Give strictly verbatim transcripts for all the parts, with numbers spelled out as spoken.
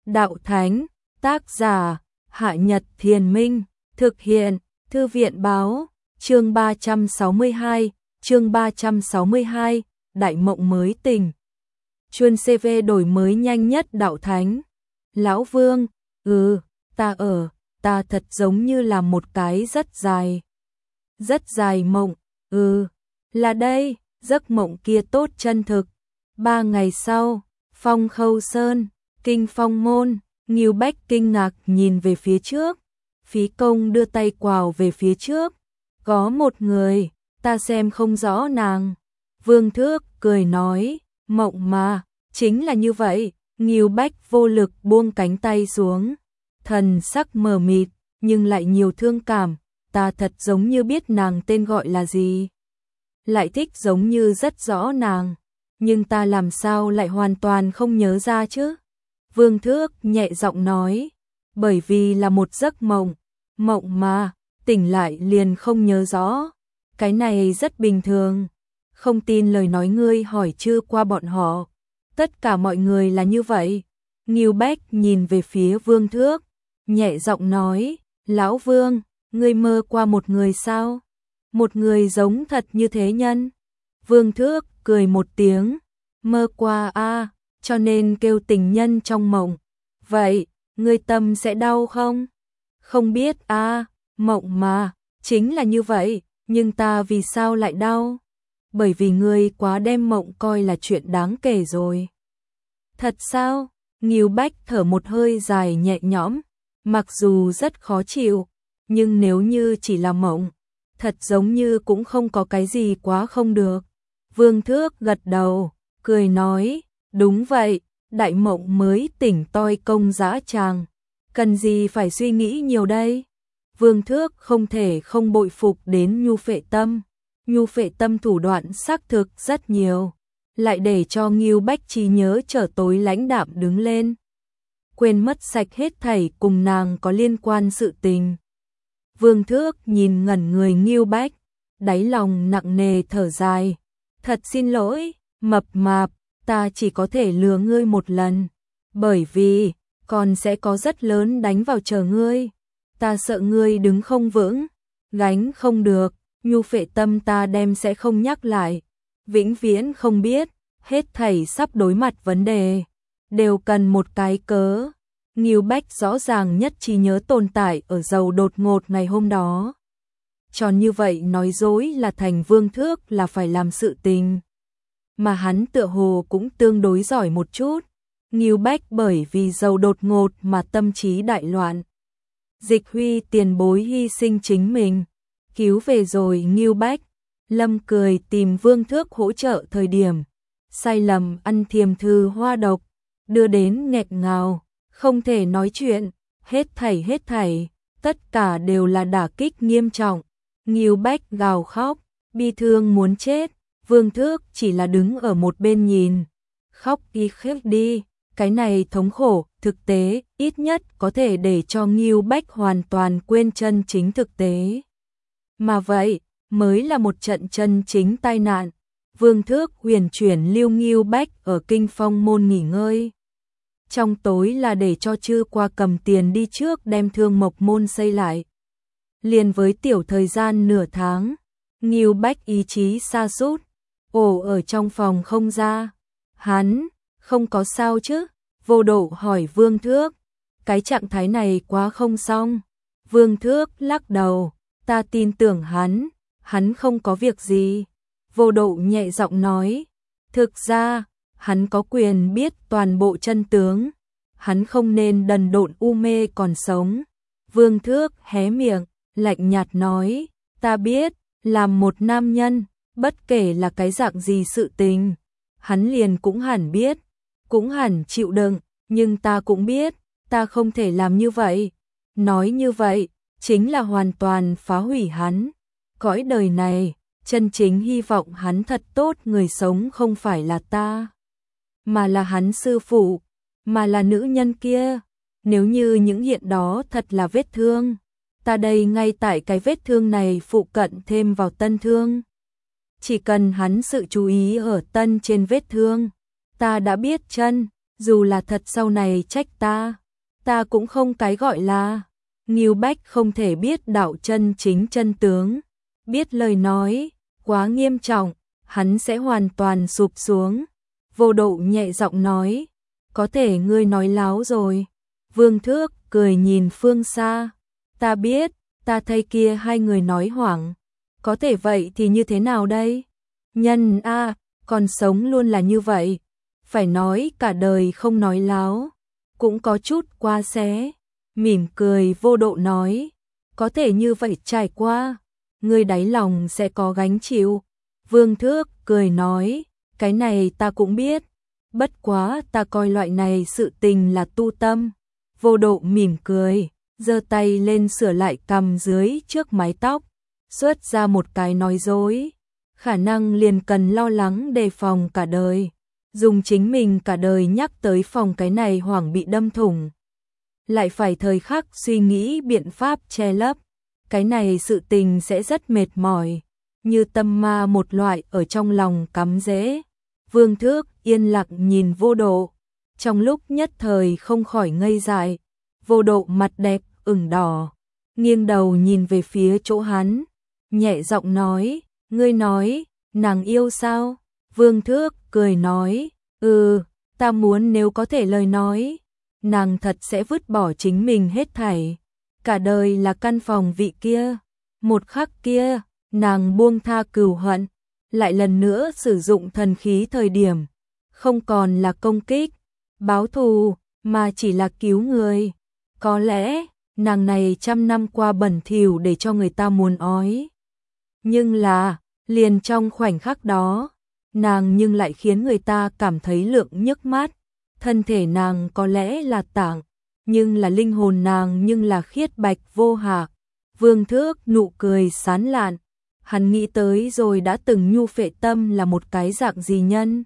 đạo thánh, tác giả, Hạ Nhật Thiền Minh, thực hiện, Thư viện báo, chương ba trăm sáu mươi hai, chương ba trăm sáu mươi hai, Đại Mộng Mới Tình. Chuyên xê vê đổi mới nhanh nhất đạo thánh. Lão Vương, ừ, ta ở, ta thật giống như là một cái rất dài. Rất dài mộng, ừ, là đây, giấc mộng kia tốt chân thực. Ba ngày sau, Phong Khâu Sơn, Kinh Phong Môn, Ngưu Bách kinh ngạc nhìn về phía trước. Phí Công đưa tay quào về phía trước. Có một người, ta xem không rõ nàng. Vương Thước cười nói, mộng mà, chính là như vậy. Ngưu Bách vô lực buông cánh tay xuống. Thần sắc mờ mịt, nhưng lại nhiều thương cảm. Ta thật giống như biết nàng tên gọi là gì. Lại thích giống như rất rõ nàng. Nhưng ta làm sao lại hoàn toàn không nhớ ra chứ? Vương Thước nhẹ giọng nói, bởi vì là một giấc mộng, mộng mà, tỉnh lại liền không nhớ rõ. Cái này rất bình thường, không tin lời nói ngươi hỏi chưa qua bọn họ. Tất cả mọi người là như vậy. Ngưu Bách nhìn về phía Vương Thước, nhẹ giọng nói, Lão Vương, ngươi mơ qua một người sao? Một người giống thật như thế nhân? Vương Thước cười một tiếng, mơ qua a, cho nên kêu tình nhân trong mộng. Vậy, ngươi tâm sẽ đau không? Không biết a, mộng mà, chính là như vậy, nhưng ta vì sao lại đau? Bởi vì ngươi quá đem mộng coi là chuyện đáng kể rồi. Thật sao? Ngưu Bách thở một hơi dài nhẹ nhõm, mặc dù rất khó chịu, nhưng nếu như chỉ là mộng, thật giống như cũng không có cái gì quá không được. Vương Thước gật đầu, cười nói, đúng vậy, đại mộng mới tỉnh toi công dã tràng, cần gì phải suy nghĩ nhiều đây. Vương Thước không thể không bội phục đến Nhu Phệ Tâm. Nhu Phệ Tâm thủ đoạn xác thực rất nhiều, lại để cho Ngưu Bách trí nhớ trở tối lãnh đạm đứng lên, quên mất sạch hết thảy cùng nàng có liên quan sự tình. Vương Thước nhìn ngẩn người Ngưu Bách, đáy lòng nặng nề thở dài, thật xin lỗi, mập mạp, ta chỉ có thể lừa ngươi một lần, bởi vì còn sẽ có rất lớn đánh vào chờ ngươi. Ta sợ ngươi đứng không vững, gánh không được. Nhu Phệ Tâm ta đem sẽ không nhắc lại, vĩnh viễn không biết, hết thảy sắp đối mặt vấn đề, đều cần một cái cớ. Ngưu Bách rõ ràng nhất trí nhớ tồn tại ở dầu đột ngột ngày hôm đó. Tròn như vậy nói dối là thành Vương Thước là phải làm sự tình. Mà hắn tựa hồ cũng tương đối giỏi một chút. Ngưu Bách bởi vì dầu đột ngột mà tâm trí đại loạn. Dịch Huy tiền bối hy sinh chính mình, cứu về rồi Ngưu Bách. Lâm cười tìm Vương Thước hỗ trợ thời điểm, sai lầm ăn thiềm thư hoa độc, đưa đến nghẹt ngào, không thể nói chuyện, hết thảy hết thảy, tất cả đều là đả kích nghiêm trọng. Ngưu Bách gào khóc, bi thương muốn chết, Vương Thước chỉ là đứng ở một bên nhìn, khóc đi khép đi, cái này thống khổ, thực tế, ít nhất có thể để cho Ngưu Bách hoàn toàn quên chân chính thực tế. Mà vậy, mới là một trận chân chính tai nạn. Vương Thước huyền chuyển lưu Ngưu Bách ở Kinh Phong Môn nghỉ ngơi. Trong tối là để cho Chư qua cầm tiền đi trước đem Thương Mộc Môn xây lại. Liền với tiểu thời gian nửa tháng, Ngưu Bách ý chí sa sút, ổ ở trong phòng không ra. Hắn, không có sao chứ? Vô Độ hỏi Vương Thước. Cái trạng thái này quá không xong. Vương Thước lắc đầu, ta tin tưởng hắn, hắn không có việc gì. Vô Độ nhẹ giọng nói, thực ra, hắn có quyền biết toàn bộ chân tướng, hắn không nên đần độn u mê còn sống. Vương Thước hé miệng, lạnh nhạt nói, ta biết, làm một nam nhân, bất kể là cái dạng gì sự tình, hắn liền cũng hẳn biết, cũng hẳn chịu đựng, nhưng ta cũng biết, ta không thể làm như vậy. Nói như vậy, chính là hoàn toàn phá hủy hắn. Cõi đời này, chân chính hy vọng hắn thật tốt người sống không phải là ta, mà là hắn sư phụ, mà là nữ nhân kia. Nếu như những hiện đó thật là vết thương, ta đây ngay tại cái vết thương này phụ cận thêm vào tân thương. Chỉ cần hắn sự chú ý ở tân trên vết thương, ta đã biết chân, dù là thật sau này trách ta, ta cũng không cái gọi là. Ngưu Bách không thể biết đạo chân chính chân tướng, biết lời nói quá nghiêm trọng, hắn sẽ hoàn toàn sụp xuống. Vô Độ nhẹ giọng nói, có thể ngươi nói láo rồi. Vương Thước cười nhìn phương xa, ta biết, ta thay kia hai người nói hoảng. Có thể vậy thì như thế nào đây? Nhân a, còn sống luôn là như vậy, phải nói cả đời không nói láo, cũng có chút quá xé. Mỉm cười Vô Độ nói, có thể như vậy trải qua, ngươi đáy lòng sẽ có gánh chịu. Vương Thước cười nói, cái này ta cũng biết, bất quá ta coi loại này sự tình là tu tâm. Vô Độ mỉm cười, giơ tay lên sửa lại cằm dưới trước mái tóc, xuất ra một cái nói dối, khả năng liền cần lo lắng đề phòng cả đời, dùng chính mình cả đời nhắc tới phòng cái này hoảng bị đâm thủng, lại phải thời khắc suy nghĩ biện pháp che lấp, cái này sự tình sẽ rất mệt mỏi, như tâm ma một loại ở trong lòng cắm rễ. Vương Thước yên lặng nhìn Vô Độ, trong lúc nhất thời không khỏi ngây dại. Vô Độ mặt đẹp ửng đỏ, nghiêng đầu nhìn về phía chỗ hắn, nhẹ giọng nói, ngươi nói, nàng yêu sao? Vương Thước cười nói, ừ, ta muốn nếu có thể lời nói, nàng thật sẽ vứt bỏ chính mình hết thảy, cả đời là căn phòng vị kia. Một khắc kia, nàng buông tha cừu hận, lại lần nữa sử dụng thần khí thời điểm, không còn là công kích, báo thù, mà chỉ là cứu người. Có lẽ, nàng này trăm năm qua bẩn thỉu để cho người ta muốn ói. Nhưng là, liền trong khoảnh khắc đó, nàng nhưng lại khiến người ta cảm thấy lượng nhức mắt. Thân thể nàng có lẽ là tảng, nhưng là linh hồn nàng nhưng là khiết bạch vô hạ. Vương Thước nụ cười sán lạn, hắn nghĩ tới rồi đã từng nhu phệ tâm là một cái dạng gì nhân.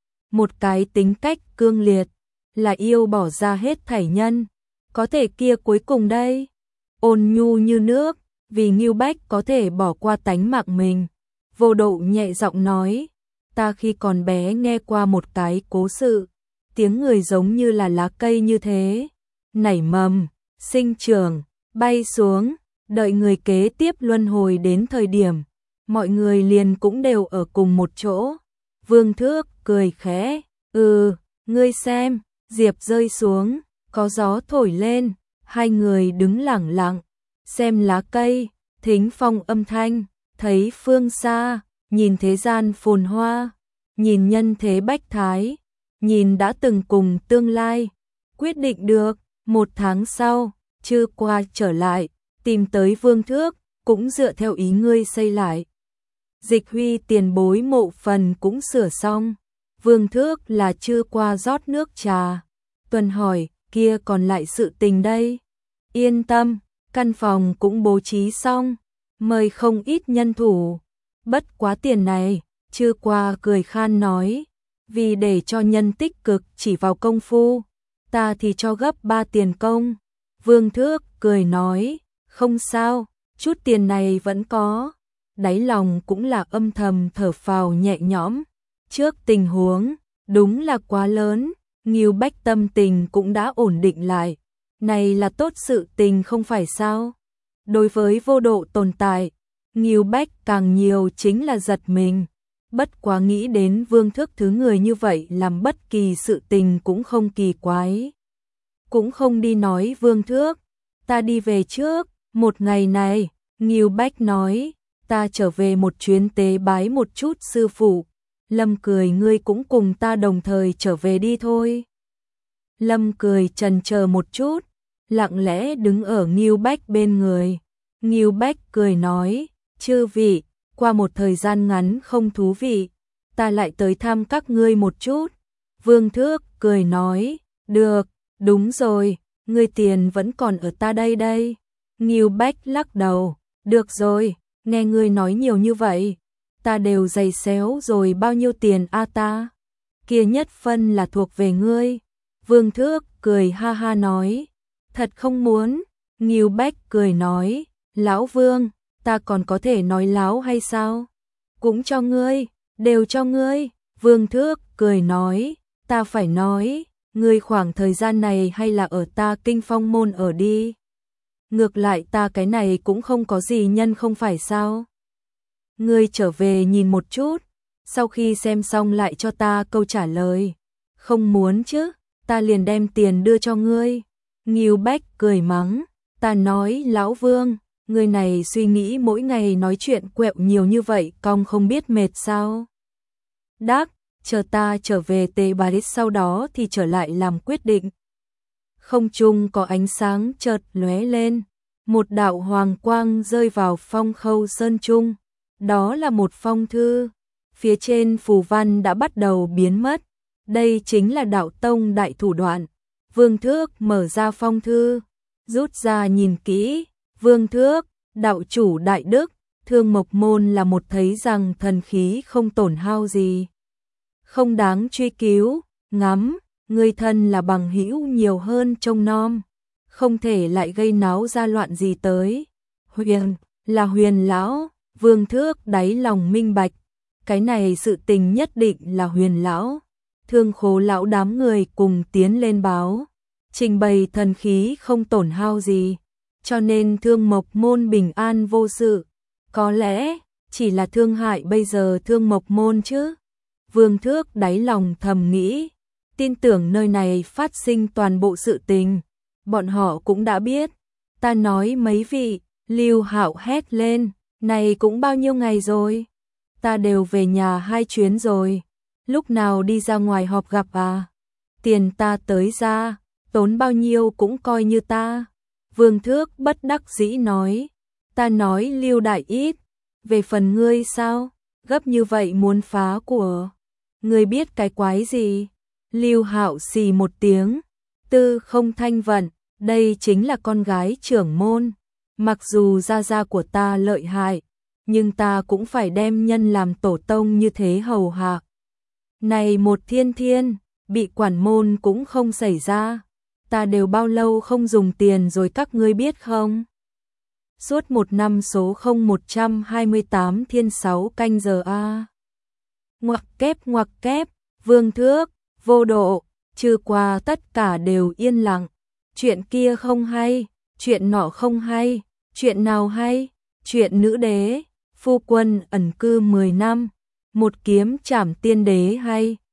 Một cái tính cách cương liệt, là yêu bỏ ra hết thảy nhân. Có thể kia cuối cùng đây, ôn nhu như nước, vì Ngưu Bách có thể bỏ qua tánh mạng mình. Vô Độ nhẹ giọng nói, ta khi còn bé nghe qua một cái cố sự, tiếng người giống như là lá cây như thế, nảy mầm, sinh trưởng, bay xuống, đợi người kế tiếp luân hồi đến thời điểm, mọi người liền cũng đều ở cùng một chỗ. Vương Thước cười khẽ, ừ, ngươi xem, diệp rơi xuống, có gió thổi lên, hai người đứng lặng lặng, xem lá cây, thính phong âm thanh, thấy phương xa, nhìn thế gian phồn hoa, nhìn nhân thế bách thái, nhìn đã từng cùng tương lai. Quyết định được, một tháng sau, Chư Qua trở lại, tìm tới Vương Thước, cũng dựa theo ý ngươi xây lại. Dịch Huy tiền bối mộ phần cũng sửa xong. Vương Thước là Chư Qua rót nước trà. Tuần hỏi, kia còn lại sự tình đây. Yên tâm, căn phòng cũng bố trí xong, mời không ít nhân thủ. Bất quá tiền này, Chư Qua cười khan nói, vì để cho nhân tích cực chỉ vào công phu, ta thì cho gấp ba tiền công. Vương Thước cười nói, không sao, chút tiền này vẫn có. Đáy lòng cũng là âm thầm thở phào nhẹ nhõm. Trước tình huống, đúng là quá lớn, Ngưu Bách tâm tình cũng đã ổn định lại. Này là tốt sự tình không phải sao? Đối với Vô Độ tồn tại, Ngưu Bách càng nhiều chính là giật mình. Bất quá nghĩ đến Vương Thước thứ người như vậy làm bất kỳ sự tình cũng không kỳ quái. Cũng không đi nói Vương Thước, ta đi về trước, một ngày này, Ngưu Bách nói, ta trở về một chuyến tế bái một chút sư phụ. Lâm cười ngươi cũng cùng ta đồng thời trở về đi thôi. Lâm cười chần chờ một chút, lặng lẽ đứng ở Ngưu Bách bên người. Ngưu Bách cười nói, chư vị, qua một thời gian ngắn không thú vị, ta lại tới thăm các ngươi một chút. Vương Thước cười nói, được, đúng rồi, ngươi tiền vẫn còn ở ta đây đây. Ngưu Bách lắc đầu, được rồi, nghe ngươi nói nhiều như vậy, ta đều dày xéo rồi bao nhiêu tiền a ta. Kia nhất phân là thuộc về ngươi. Vương Thước cười ha ha nói, thật không muốn. Ngưu Bách cười nói, lão Vương, ta còn có thể nói láo hay sao? Cũng cho ngươi, đều cho ngươi. Vương Thước cười nói, ta phải nói, Ngươi khoảng thời gian này hay là ở ta Kinh Phong môn ở đi. Ngược lại ta cái này cũng không có gì nhân không phải sao. Ngươi trở về nhìn một chút, sau khi xem xong lại cho ta câu trả lời. Không muốn chứ, ta liền đem tiền đưa cho ngươi. Ngưu Bách cười mắng, ta nói lão Vương, người này suy nghĩ mỗi ngày nói chuyện quẹo nhiều như vậy, cong không biết mệt sao. Đắc, chờ ta trở về Tề Bà Đít sau đó thì trở lại làm quyết định. Không trung có ánh sáng chợt lóe lên, một đạo hoàng quang rơi vào Phong Khâu Sơn Trung. Đó là một phong thư, phía trên phù văn đã bắt đầu biến mất. Đây chính là đạo tông đại thủ đoạn. Vương Thước mở ra phong thư, rút ra nhìn kỹ. Vương Thước, đạo chủ đại đức, Thương Mộc Môn là một thấy rằng thần khí không tổn hao gì, không đáng truy cứu. Ngắm, người thân là bằng hữu nhiều hơn trông nom, không thể lại gây náo ra loạn gì tới. Huyền, là Huyền lão. Vương Thước đáy lòng minh bạch, cái này sự tình nhất định là Huyền lão. Thương Khố lão đám người cùng tiến lên báo, trình bày thần khí không tổn hao gì, cho nên Thương Mộc Môn bình an vô sự. Có lẽ chỉ là thương hại bây giờ Thương Mộc Môn chứ. Vương Thước đáy lòng thầm nghĩ, tin tưởng nơi này phát sinh toàn bộ sự tình, bọn họ cũng đã biết. Ta nói mấy vị, Lưu Hạo hét lên, này cũng bao nhiêu ngày rồi, ta đều về nhà hai chuyến rồi, lúc nào đi ra ngoài họp gặp à? Tiền ta tới ra, tốn bao nhiêu cũng coi như ta. Vương Thước bất đắc dĩ nói, ta nói Lưu đại ít, về phần ngươi sao, gấp như vậy muốn phá của. Ngươi biết cái quái gì? Lưu Hạo xì một tiếng, Tư Không Thanh Vận, đây chính là con gái trưởng môn. Mặc dù gia gia của ta lợi hại, nhưng ta cũng phải đem nhân làm tổ tông như thế hầu hạ. Này một thiên thiên, bị quản môn cũng không xảy ra. Ta đều bao lâu không dùng tiền rồi các ngươi biết không? Suốt một năm số không một trăm hai mươi tám thiên sáu canh giờ a. Ngoặc kép ngoặc kép, Vương Thước, vô độ, trừ qua tất cả đều yên lặng. Chuyện kia không hay, chuyện nọ không hay, chuyện nào hay? Chuyện nữ đế, phu quân ẩn cư mười năm, một kiếm trảm tiên đế hay?